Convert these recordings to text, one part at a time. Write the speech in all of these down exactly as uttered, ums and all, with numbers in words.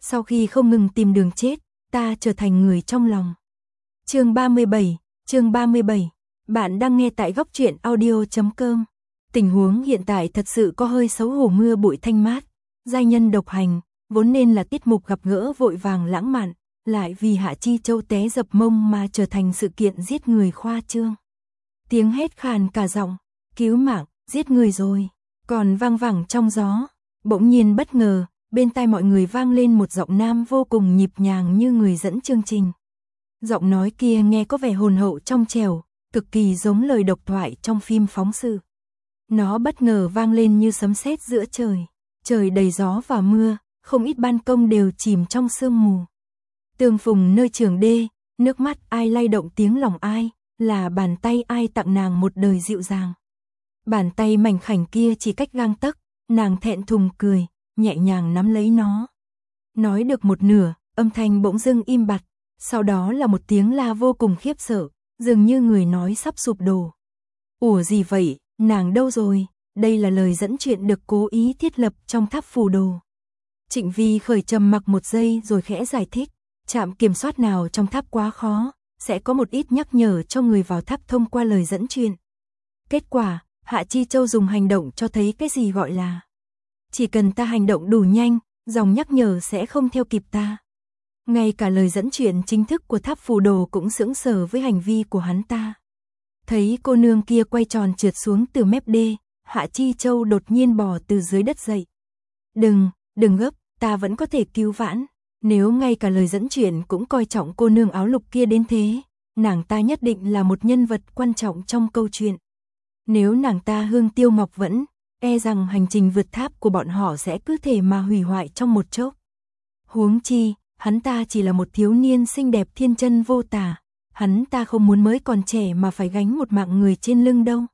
sau khi không ngừng tìm đường chết, ta trở thành người trong lòng. Chương ba mươi bảy, chương ba mươi bảy. Bạn đang nghe tại góc truyện audio chấm com. Tình huống hiện tại thật sự có hơi xấu hổ, mưa bụi thanh mát, giai nhân độc hành, vốn nên là tiết mục gặp gỡ vội vàng lãng mạn, lại vì Hạ Chi Châu té dập mông mà trở thành sự kiện giết người khoa trương. Tiếng hét khàn cả giọng, cứu mạng, giết người rồi, còn vang vẳng trong gió. Bỗng nhiên bất ngờ, bên tai mọi người vang lên một giọng nam vô cùng nhịp nhàng như người dẫn chương trình. Giọng nói kia nghe có vẻ hồn hậu trong trẻo, cực kỳ giống lời độc thoại trong phim phóng sự. Nó bất ngờ vang lên như sấm sét giữa trời. Trời đầy gió và mưa, không ít ban công đều chìm trong sương mù. Tương phùng nơi trường đê, nước mắt ai lay động tiếng lòng ai, là bàn tay ai tặng nàng một đời dịu dàng. Bàn tay mảnh khảnh kia chỉ cách gang tấc, nàng thẹn thùng cười, nhẹ nhàng nắm lấy nó. Nói được một nửa, âm thanh bỗng dưng im bặt, sau đó là một tiếng la vô cùng khiếp sợ, dường như người nói sắp sụp đổ. Ủa gì vậy, nàng đâu rồi? Đây là lời dẫn chuyện được cố ý thiết lập trong tháp phù đồ. Trịnh Vi khởi trầm mặc một giây rồi khẽ giải thích, trạm kiểm soát nào trong tháp quá khó, sẽ có một ít nhắc nhở cho người vào tháp thông qua lời dẫn chuyện. Kết quả, Hạ Chi Châu dùng hành động cho thấy cái gì gọi là chỉ cần ta hành động đủ nhanh, dòng nhắc nhở sẽ không theo kịp ta. Ngay cả lời dẫn chuyện chính thức của tháp phù đồ cũng sững sờ với hành vi của hắn ta. Thấy cô nương kia quay tròn trượt xuống từ mép đê, Hạ Chi Châu đột nhiên bò từ dưới đất dậy. Đừng, đừng gấp, ta vẫn có thể cứu vãn. Nếu ngay cả lời dẫn chuyện cũng coi trọng cô nương áo lục kia đến thế, nàng ta nhất định là một nhân vật quan trọng trong câu chuyện. Nếu nàng ta hương tiêu ngọc vẫn, e rằng hành trình vượt tháp của bọn họ sẽ cứ thể mà hủy hoại trong một chốc. Huống chi, hắn ta chỉ là một thiếu niên xinh đẹp thiên chân vô tả, hắn ta không muốn mới còn trẻ mà phải gánh một mạng người trên lưng đâu.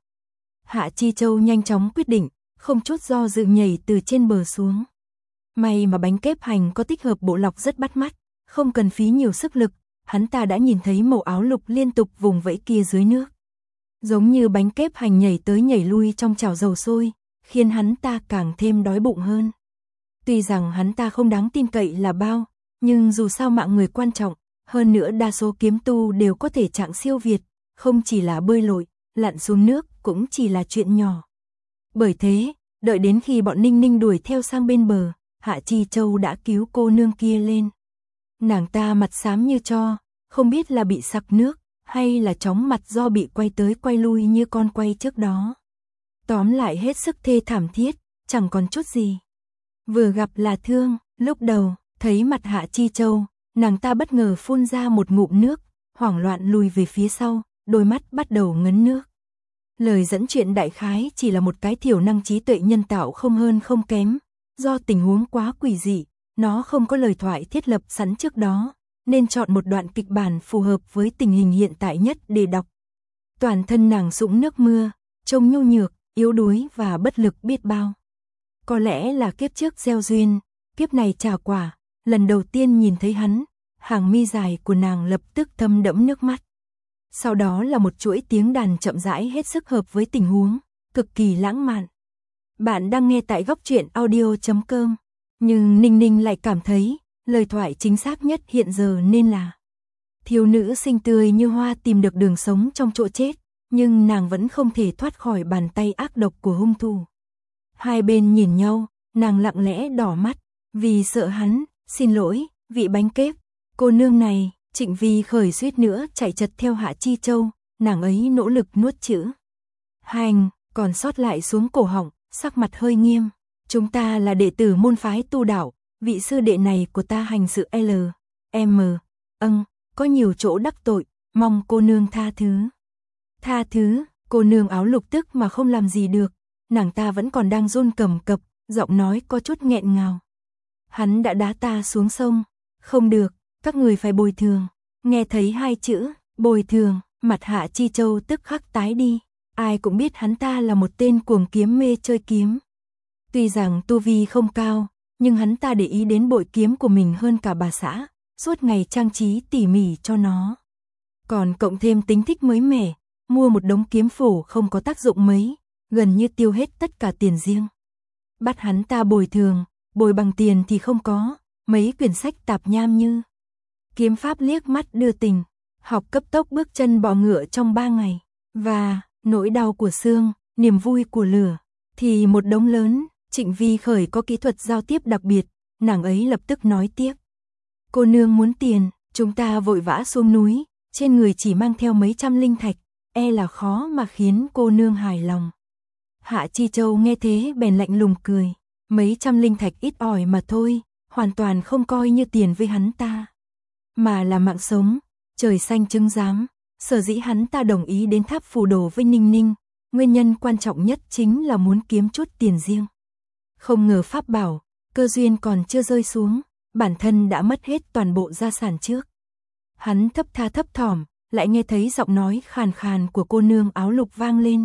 Hạ Chi Châu nhanh chóng quyết định, không chút do dự nhảy từ trên bờ xuống. May mà bánh kếp hành có tích hợp bộ lọc rất bắt mắt, không cần phí nhiều sức lực, hắn ta đã nhìn thấy màu áo lục liên tục vùng vẫy kia dưới nước. Giống như bánh kếp hành nhảy tới nhảy lui trong chảo dầu sôi, khiến hắn ta càng thêm đói bụng hơn. Tuy rằng hắn ta không đáng tin cậy là bao, nhưng dù sao mạng người quan trọng, hơn nữa đa số kiếm tu đều có thể trạng siêu việt, không chỉ là bơi lội, lặn xuống nước cũng chỉ là chuyện nhỏ. Bởi thế, đợi đến khi bọn Ninh Ninh đuổi theo sang bên bờ, Hạ Chi Châu đã cứu cô nương kia lên. Nàng ta mặt xám như tro, không biết là bị sặc nước, hay là chóng mặt do bị quay tới quay lui như con quay trước đó. Tóm lại hết sức thê thảm thiết, chẳng còn chút gì. Vừa gặp là thương, lúc đầu, thấy mặt Hạ Chi Châu, nàng ta bất ngờ phun ra một ngụm nước, hoảng loạn lùi về phía sau, đôi mắt bắt đầu ngấn nước. Lời dẫn chuyện đại khái chỉ là một cái thiểu năng trí tuệ nhân tạo không hơn không kém, do tình huống quá quỷ dị, nó không có lời thoại thiết lập sẵn trước đó, nên chọn một đoạn kịch bản phù hợp với tình hình hiện tại nhất để đọc. Toàn thân nàng sũng nước mưa, trông nhu nhược, yếu đuối và bất lực biết bao. Có lẽ là kiếp trước gieo duyên, kiếp này trả quả, lần đầu tiên nhìn thấy hắn, hàng mi dài của nàng lập tức thấm đẫm nước mắt. Sau đó là một chuỗi tiếng đàn chậm rãi hết sức hợp với tình huống, cực kỳ lãng mạn. Bạn đang nghe tại góc truyện audio chấm com, nhưng Ninh Ninh lại cảm thấy, lời thoại chính xác nhất hiện giờ nên là thiếu nữ xinh tươi như hoa tìm được đường sống trong chỗ chết, nhưng nàng vẫn không thể thoát khỏi bàn tay ác độc của hung thủ. Hai bên nhìn nhau, nàng lặng lẽ đỏ mắt, vì sợ hắn, xin lỗi, vị bánh kếp, cô nương này. Trịnh Vi khởi suýt nữa chạy chật theo Hạ Chi Châu, nàng ấy nỗ lực nuốt chữ hành, còn sót lại xuống cổ họng, sắc mặt hơi nghiêm. Chúng ta là đệ tử môn phái tu đạo, vị sư đệ này của ta hành sự L, M, âng, có nhiều chỗ đắc tội, mong cô nương tha thứ. Tha thứ, cô nương áo lục tức mà không làm gì được, nàng ta vẫn còn đang run cầm cập, giọng nói có chút nghẹn ngào. Hắn đã đá ta xuống sông, không được. Các người phải bồi thường. Nghe thấy hai chữ, bồi thường, mặt Hạ Chi Châu tức khắc tái đi. Ai cũng biết hắn ta là một tên cuồng kiếm mê chơi kiếm. Tuy rằng tu vi không cao, nhưng hắn ta để ý đến bội kiếm của mình hơn cả bà xã, suốt ngày trang trí tỉ mỉ cho nó. Còn cộng thêm tính thích mới mẻ, mua một đống kiếm phổ không có tác dụng mấy, gần như tiêu hết tất cả tiền riêng. Bắt hắn ta bồi thường, bồi bằng tiền thì không có. mấy quyển sách tạp nham như kiếm pháp liếc mắt đưa tình, học cấp tốc bước chân bò ngựa trong ba ngày, và nỗi đau của xương, niềm vui của lửa, thì một đống lớn. Trịnh Vi Khởi có kỹ thuật giao tiếp đặc biệt, nàng ấy lập tức nói tiếp. Cô nương muốn tiền, chúng ta vội vã xuống núi, trên người chỉ mang theo mấy trăm linh thạch, e là khó mà khiến cô nương hài lòng. Hạ Chi Châu nghe thế bèn lạnh lùng cười, mấy trăm linh thạch ít ỏi mà thôi, hoàn toàn không coi như tiền với hắn ta, mà là mạng sống, trời xanh chứng giám. Sở dĩ hắn ta đồng ý đến Tháp Phù Đồ với Ninh Ninh, nguyên nhân quan trọng nhất chính là muốn kiếm chút tiền riêng. Không ngờ pháp bảo, cơ duyên còn chưa rơi xuống, bản thân đã mất hết toàn bộ gia sản trước. Hắn thấp tha thấp thỏm, lại nghe thấy giọng nói khàn khàn của cô nương áo lục vang lên.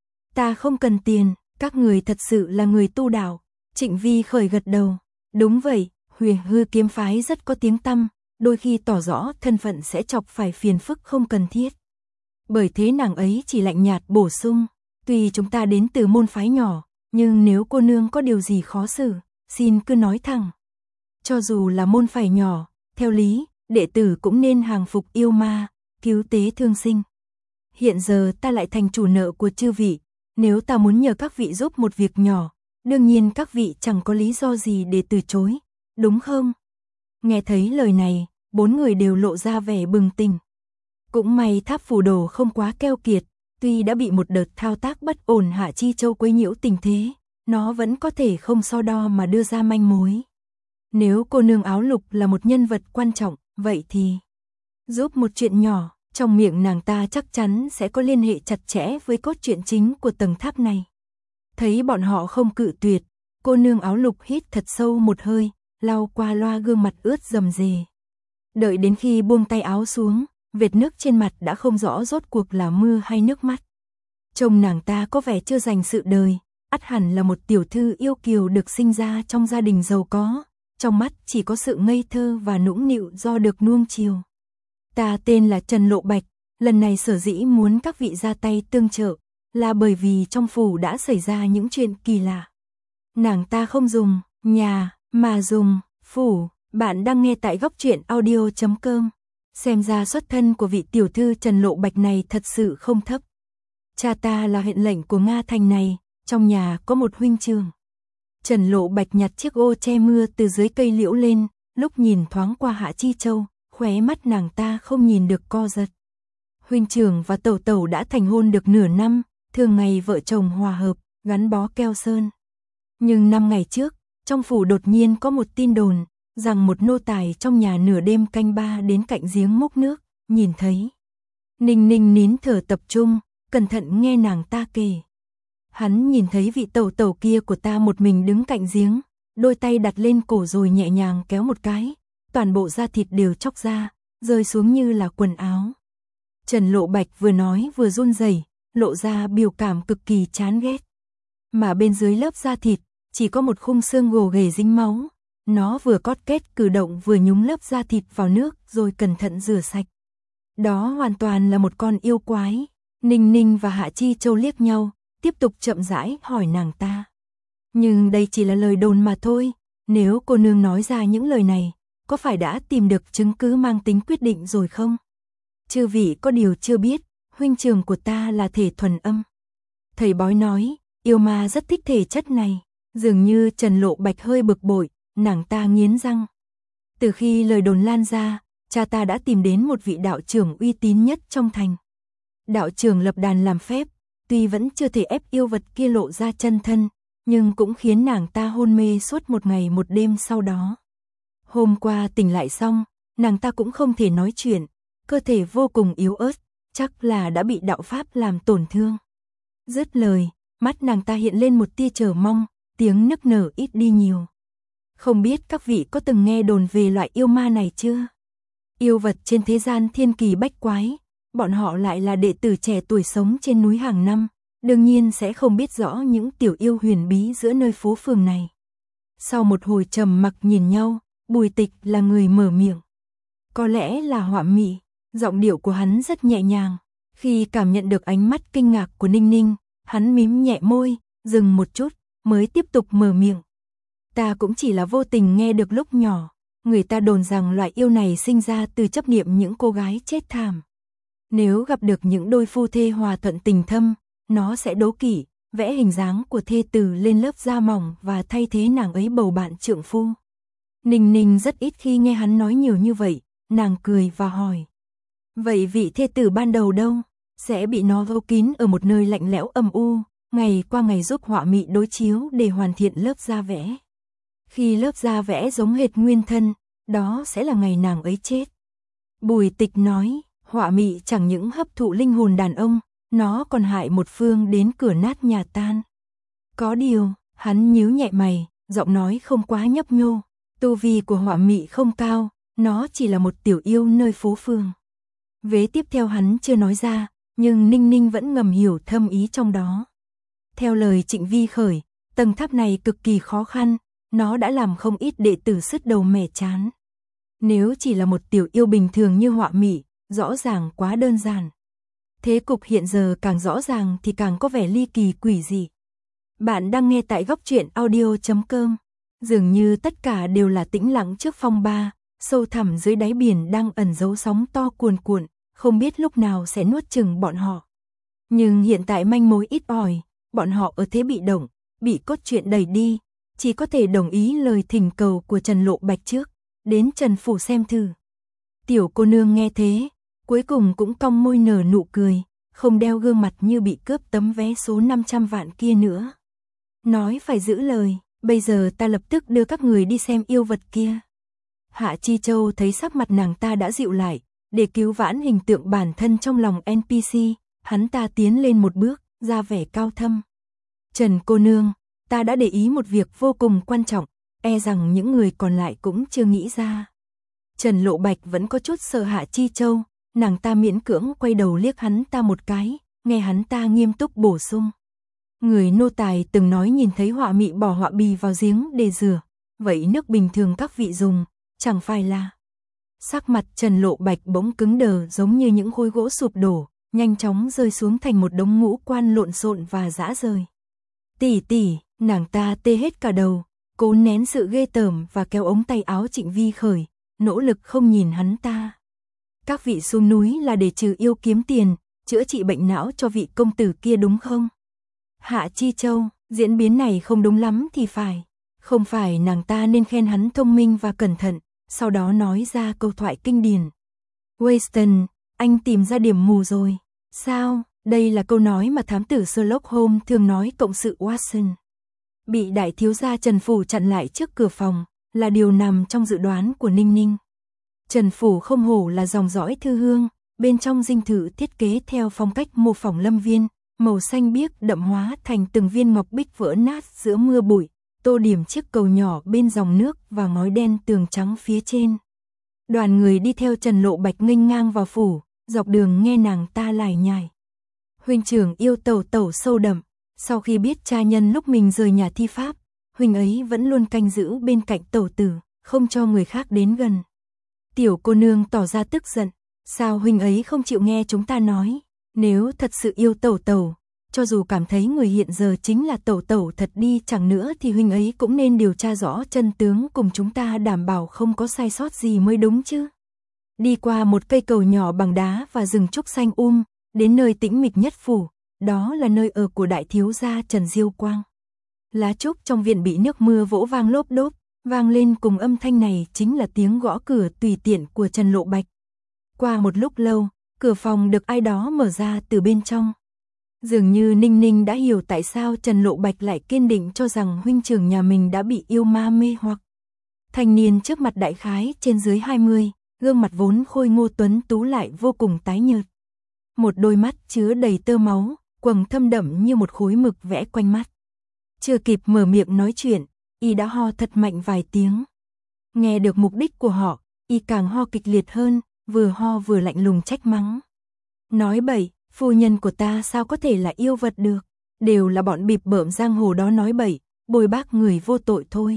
Ta không cần tiền, các người thật sự là người tu đạo. Trịnh Vi Khởi gật đầu. Đúng vậy, Huyền Hư kiếm phái rất có tiếng tăm, đôi khi tỏ rõ thân phận sẽ chọc phải phiền phức không cần thiết. Bởi thế nàng ấy chỉ lạnh nhạt bổ sung, tuy chúng ta đến từ môn phái nhỏ, nhưng nếu cô nương có điều gì khó xử, xin cứ nói thẳng. Cho dù là môn phái nhỏ, theo lý, đệ tử cũng nên hàng phục yêu ma, cứu tế thương sinh. Hiện giờ ta lại thành chủ nợ của chư vị, nếu ta muốn nhờ các vị giúp một việc nhỏ, đương nhiên các vị chẳng có lý do gì để từ chối, đúng không? Nghe thấy lời này, bốn người đều lộ ra vẻ bừng tỉnh. Cũng may Tháp Phù Đồ không quá keo kiệt, tuy đã bị một đợt thao tác bất ổn Hạ Chi Châu quấy nhiễu tình thế, nó vẫn có thể không so đo mà đưa ra manh mối. Nếu cô nương áo lục là một nhân vật quan trọng, vậy thì giúp một chuyện nhỏ, trong miệng nàng ta chắc chắn sẽ có liên hệ chặt chẽ với cốt truyện chính của tầng tháp này. Thấy bọn họ không cự tuyệt, cô nương áo lục hít thật sâu một hơi, lau qua loa gương mặt ướt rầm rề. Đợi đến khi buông tay áo xuống, vệt nước trên mặt đã không rõ rốt cuộc là mưa hay nước mắt. Trông nàng ta có vẻ chưa dành sự đời, ắt hẳn là một tiểu thư yêu kiều được sinh ra trong gia đình giàu có, trong mắt chỉ có sự ngây thơ và nũng nịu do được nuông chiều. Ta tên là Trần Lộ Bạch, lần này sở dĩ muốn các vị ra tay tương trợ, là bởi vì trong phủ đã xảy ra những chuyện kỳ lạ. Nàng ta không dùng nhà, mà dùng phủ. Bạn đang nghe tại góc truyện audio chấm com. Xem ra xuất thân của vị tiểu thư Trần Lộ Bạch này thật sự không thấp. Cha ta là huyện lệnh của Nga Thành này, trong nhà có một huynh trưởng. Trần Lộ Bạch nhặt chiếc ô che mưa từ dưới cây liễu lên, lúc nhìn thoáng qua Hạ Chi Châu, khóe mắt nàng ta không nhìn được co giật. Huynh trưởng và tẩu tẩu đã thành hôn được nửa năm, thường ngày vợ chồng hòa hợp, gắn bó keo sơn. Nhưng năm ngày trước, trong phủ đột nhiên có một tin đồn, rằng một nô tài trong nhà nửa đêm canh ba đến cạnh giếng múc nước, nhìn thấy. Ninh Ninh nín thở tập trung, cẩn thận nghe nàng ta kể. Hắn nhìn thấy vị tẩu tẩu kia của ta một mình đứng cạnh giếng, đôi tay đặt lên cổ rồi nhẹ nhàng kéo một cái, toàn bộ da thịt đều chóc ra, rơi xuống như là quần áo. Trần Lộ Bạch vừa nói vừa run rẩy, lộ ra biểu cảm cực kỳ chán ghét. Mà bên dưới lớp da thịt, chỉ có một khung xương gồ ghề dính máu. Nó vừa cót kết cử động vừa nhúng lớp da thịt vào nước rồi cẩn thận rửa sạch. Đó hoàn toàn là một con yêu quái. Ninh Ninh và Hạ Chi Châu liếc nhau, tiếp tục chậm rãi hỏi nàng ta. Nhưng đây chỉ là lời đồn mà thôi, nếu cô nương nói ra những lời này, có phải đã tìm được chứng cứ mang tính quyết định rồi không? Chư vị có điều chưa biết, huynh trưởng của ta là thể thuần âm. Thầy bói nói, yêu ma rất thích thể chất này, dường như Trần Lộ Bạch hơi bực bội, nàng ta nghiến răng. Từ khi lời đồn lan ra, cha ta đã tìm đến một vị đạo trưởng uy tín nhất trong thành. Đạo trưởng lập đàn làm phép, tuy vẫn chưa thể ép yêu vật kia lộ ra chân thân, nhưng cũng khiến nàng ta hôn mê suốt một ngày một đêm sau đó. Hôm qua tỉnh lại xong, nàng ta cũng không thể nói chuyện, cơ thể vô cùng yếu ớt, chắc là đã bị đạo pháp làm tổn thương. Dứt lời, mắt nàng ta hiện lên một tia chờ mong, tiếng nức nở ít đi nhiều. Không biết các vị có từng nghe đồn về loại yêu ma này chưa? Yêu vật trên thế gian thiên kỳ bách quái, bọn họ lại là đệ tử trẻ tuổi sống trên núi hàng năm, đương nhiên sẽ không biết rõ những tiểu yêu huyền bí giữa nơi phố phường này. Sau một hồi trầm mặc nhìn nhau, Bùi Tịch là người mở miệng. Có lẽ là họa mị, giọng điệu của hắn rất nhẹ nhàng. Khi cảm nhận được ánh mắt kinh ngạc của Ninh Ninh, hắn mím nhẹ môi, dừng một chút, mới tiếp tục mở miệng. Ta cũng chỉ là vô tình nghe được lúc nhỏ, người ta đồn rằng loại yêu này sinh ra từ chấp niệm những cô gái chết thảm. Nếu gặp được những đôi phu thê hòa thuận tình thâm, nó sẽ đố kỵ, vẽ hình dáng của thê tử lên lớp da mỏng và thay thế nàng ấy bầu bạn trượng phu. Ninh Ninh rất ít khi nghe hắn nói nhiều như vậy, nàng cười và hỏi. Vậy vị thê tử ban đầu đâu? Sẽ bị nó giấu kín ở một nơi lạnh lẽo âm u, ngày qua ngày giúp họa mị đối chiếu để hoàn thiện lớp da vẽ. Khi lớp da vẽ giống hệt nguyên thân, đó sẽ là ngày nàng ấy chết. Bùi Tịch nói, họa mị chẳng những hấp thụ linh hồn đàn ông, nó còn hại một phương đến cửa nát nhà tan. Có điều, hắn nhíu nhẹ mày, giọng nói không quá nhấp nhô, tu vi của họa mị không cao, nó chỉ là một tiểu yêu nơi phố phường. Vế tiếp theo hắn chưa nói ra, nhưng Ninh Ninh vẫn ngầm hiểu thâm ý trong đó. Theo lời Trịnh Vi Khởi, tầng tháp này cực kỳ khó khăn, nó đã làm không ít đệ tử sứt đầu mẻ chán. Nếu chỉ là một tiểu yêu bình thường như họa mị, rõ ràng quá đơn giản. Thế cục hiện giờ càng rõ ràng thì càng có vẻ ly kỳ quỷ dị. Bạn đang nghe tại góc truyện audio chấm com. Dường như tất cả đều là tĩnh lặng trước phong ba, sâu thẳm dưới đáy biển đang ẩn giấu sóng to cuồn cuộn, không biết lúc nào sẽ nuốt chửng bọn họ. Nhưng hiện tại manh mối ít ỏi, bọn họ ở thế bị động, bị cốt truyện đẩy đi, chỉ có thể đồng ý lời thỉnh cầu của Trần Lộ Bạch trước, đến Trần Phủ xem thử. Tiểu cô nương nghe thế, cuối cùng cũng cong môi nở nụ cười, không đeo gương mặt như bị cướp tấm vé số năm trăm vạn kia nữa. Nói phải giữ lời, bây giờ ta lập tức đưa các người đi xem yêu vật kia. Hạ Chi Châu thấy sắc mặt nàng ta đã dịu lại, để cứu vãn hình tượng bản thân trong lòng en pê xê, hắn ta tiến lên một bước, ra vẻ cao thâm. Trần cô nương, ta đã để ý một việc vô cùng quan trọng, e rằng những người còn lại cũng chưa nghĩ ra. Trần Lộ Bạch vẫn có chút sợ Hạ Chi Châu, nàng ta miễn cưỡng quay đầu liếc hắn ta một cái, nghe hắn ta nghiêm túc bổ sung. Người nô tài từng nói nhìn thấy họa mị bỏ họa bì vào giếng để rửa, vậy nước bình thường các vị dùng, chẳng phải là... Sắc mặt Trần Lộ Bạch bỗng cứng đờ giống như những khối gỗ sụp đổ, nhanh chóng rơi xuống thành một đống ngũ quan lộn xộn và rã rời. Tỷ tỷ, nàng ta tê hết cả đầu, cố nén sự ghê tởm và kéo ống tay áo Trịnh Vi Khởi, nỗ lực không nhìn hắn ta. Các vị xuống núi là để trừ yêu kiếm tiền, chữa trị bệnh não cho vị công tử kia đúng không? Hạ Chi Châu, diễn biến này không đúng lắm thì phải. Không phải nàng ta nên khen hắn thông minh và cẩn thận, sau đó nói ra câu thoại kinh điển. Winston, anh tìm ra điểm mù rồi. Sao? Đây là câu nói mà thám tử Sherlock Holmes thường nói cộng sự Watson. Bị đại thiếu gia Trần Phủ chặn lại trước cửa phòng, là điều nằm trong dự đoán của Ninh Ninh. Trần Phủ không hổ là dòng dõi thư hương, bên trong dinh thự thiết kế theo phong cách mô phỏng lâm viên, màu xanh biếc đậm hóa thành từng viên ngọc bích vỡ nát giữa mưa bụi, tô điểm chiếc cầu nhỏ bên dòng nước và ngói đen tường trắng phía trên. Đoàn người đi theo Trần Lộ Bạch nghênh ngang vào phủ, dọc đường nghe nàng ta lải nhải. Huynh trưởng yêu tẩu tẩu sâu đậm, sau khi biết cha nhân lúc mình rời nhà thi pháp, huynh ấy vẫn luôn canh giữ bên cạnh tẩu tử, không cho người khác đến gần. Tiểu cô nương tỏ ra tức giận, sao huynh ấy không chịu nghe chúng ta nói, nếu thật sự yêu tẩu tẩu, cho dù cảm thấy người hiện giờ chính là tẩu tẩu thật đi chẳng nữa thì huynh ấy cũng nên điều tra rõ chân tướng cùng chúng ta đảm bảo không có sai sót gì mới đúng chứ. Đi qua một cây cầu nhỏ bằng đá và rừng trúc xanh um, đến nơi tĩnh mịch nhất phủ, đó là nơi ở của đại thiếu gia Trần Diêu Quang. Lá trúc trong viện bị nước mưa vỗ vang lốp đốp, vang lên cùng âm thanh này chính là tiếng gõ cửa tùy tiện của Trần Lộ Bạch. Qua một lúc lâu, cửa phòng được ai đó mở ra từ bên trong. Dường như Ninh Ninh đã hiểu tại sao Trần Lộ Bạch lại kiên định cho rằng huynh trưởng nhà mình đã bị yêu ma mê hoặc. Thanh niên trước mặt đại khái trên dưới hai mươi, gương mặt vốn khôi ngô tuấn tú lại vô cùng tái nhợt. Một đôi mắt chứa đầy tơ máu, quầng thâm đậm như một khối mực vẽ quanh mắt. Chưa kịp mở miệng nói chuyện, y đã ho thật mạnh vài tiếng. Nghe được mục đích của họ, y càng ho kịch liệt hơn, vừa ho vừa lạnh lùng trách mắng. Nói bậy, phu nhân của ta sao có thể là yêu vật được, đều là bọn bịp bợm giang hồ đó nói bậy, bồi bác người vô tội thôi.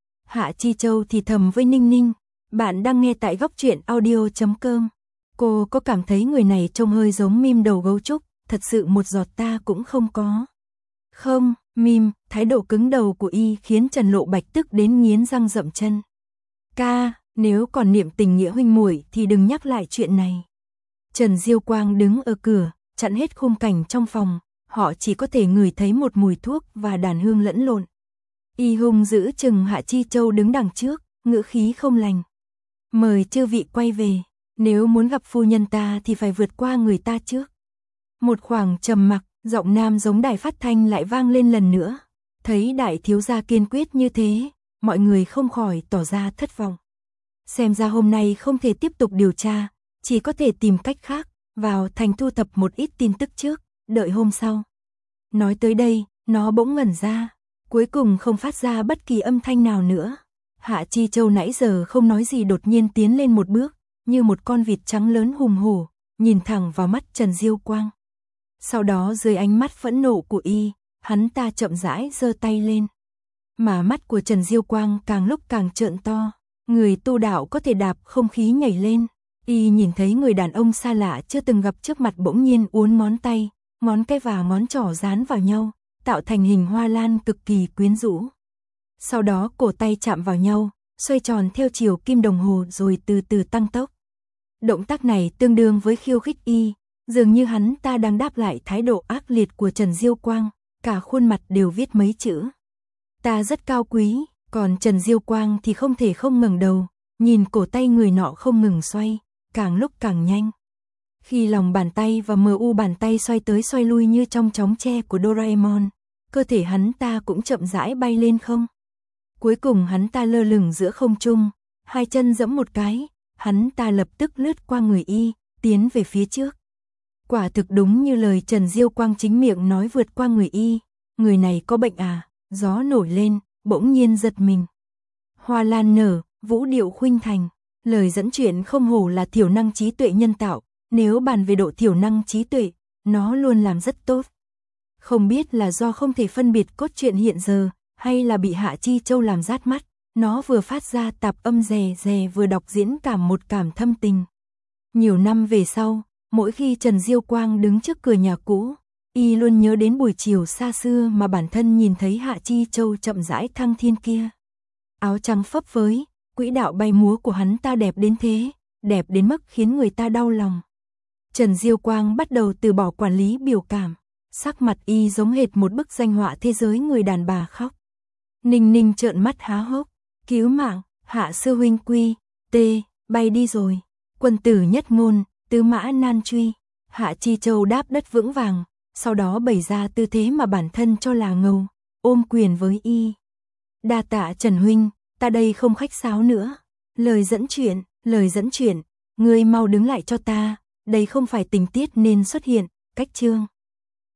Hạ Chi Châu thì thầm với Ninh Ninh, bạn đang nghe tại góc truyện audio chấm com. Cô có cảm thấy người này trông hơi giống mim đầu gấu trúc, thật sự một giọt ta cũng không có. Không, mim, thái độ cứng đầu của y khiến Trần Lộ Bạch tức đến nghiến răng rậm chân. Ca, Nếu còn niệm tình nghĩa huynh muội thì đừng nhắc lại chuyện này. Trần Diêu Quang đứng ở cửa, chặn hết khung cảnh trong phòng, họ chỉ có thể ngửi thấy một mùi thuốc và đàn hương lẫn lộn. Y hung giữ chừng Hạ Chi Châu đứng đằng trước, ngữ khí không lành. Mời chư vị quay về, nếu muốn gặp phu nhân ta thì phải vượt qua người ta trước. Một khoảng trầm mặc, giọng nam giống đài phát thanh lại vang lên lần nữa. Thấy đại thiếu gia kiên quyết như thế, mọi người không khỏi tỏ ra thất vọng. Xem ra hôm nay không thể tiếp tục điều tra, chỉ có thể tìm cách khác, vào thành thu thập một ít tin tức trước, đợi hôm sau. Nói tới đây, nó bỗng ngẩn ra, cuối cùng không phát ra bất kỳ âm thanh nào nữa. Hạ Chi Châu nãy giờ không nói gì đột nhiên tiến lên một bước, như một con vịt trắng lớn hùng hổ, nhìn thẳng vào mắt Trần Diêu Quang. Sau đó dưới ánh mắt phẫn nộ của y, hắn ta chậm rãi giơ tay lên. Mà mắt của Trần Diêu Quang càng lúc càng trợn to, người tu đạo có thể đạp không khí nhảy lên. Y nhìn thấy người đàn ông xa lạ chưa từng gặp trước mặt bỗng nhiên uốn ngón tay, ngón cái và ngón trỏ dán vào nhau, tạo thành hình hoa lan cực kỳ quyến rũ. Sau đó cổ tay chạm vào nhau, xoay tròn theo chiều kim đồng hồ rồi từ từ tăng tốc. Động tác này tương đương với khiêu khích y, dường như hắn ta đang đáp lại thái độ ác liệt của Trần Diêu Quang, cả khuôn mặt đều viết mấy chữ. Ta rất cao quý, còn Trần Diêu Quang thì không thể không ngẩng đầu, nhìn cổ tay người nọ không ngừng xoay, càng lúc càng nhanh. Khi lòng bàn tay và mờ u bàn tay xoay tới xoay lui như trong chóng tre của Doraemon, cơ thể hắn ta cũng chậm rãi bay lên không. Cuối cùng hắn ta lơ lửng giữa không trung, hai chân giẫm một cái, hắn ta lập tức lướt qua người y, tiến về phía trước. Quả thực đúng như lời Trần Diêu Quang chính miệng nói vượt qua người y, người này có bệnh à, gió nổi lên, bỗng nhiên giật mình. Hoa lan nở, vũ điệu khuynh thành, lời dẫn chuyện không hổ là thiểu năng trí tuệ nhân tạo, nếu bàn về độ thiểu năng trí tuệ, nó luôn làm rất tốt. Không biết là do không thể phân biệt cốt truyện hiện giờ, hay là bị Hạ Chi Châu làm rát mắt, nó vừa phát ra tạp âm rè rè vừa đọc diễn cảm một cảm thâm tình. Nhiều năm về sau, mỗi khi Trần Diêu Quang đứng trước cửa nhà cũ, y luôn nhớ đến buổi chiều xa xưa mà bản thân nhìn thấy Hạ Chi Châu chậm rãi thăng thiên kia. Áo trắng phấp phới, quỹ đạo bay múa của hắn ta đẹp đến thế, đẹp đến mức khiến người ta đau lòng. Trần Diêu Quang bắt đầu từ bỏ quản lý biểu cảm, sắc mặt y giống hệt một bức danh họa thế giới người đàn bà khóc. Ninh Ninh trợn mắt há hốc, cứu mạng, Hạ sư huynh quy, tê, bay đi rồi, quân tử nhất ngôn, tứ mã nan truy. Hạ Chi Châu đáp đất vững vàng, sau đó bày ra tư thế mà bản thân cho là ngầu, ôm quyền với y. Đa tạ Trần huynh, ta đây không khách sáo nữa. Lời dẫn chuyện, lời dẫn chuyện, ngươi mau đứng lại cho ta, đây không phải tình tiết nên xuất hiện, cách chương.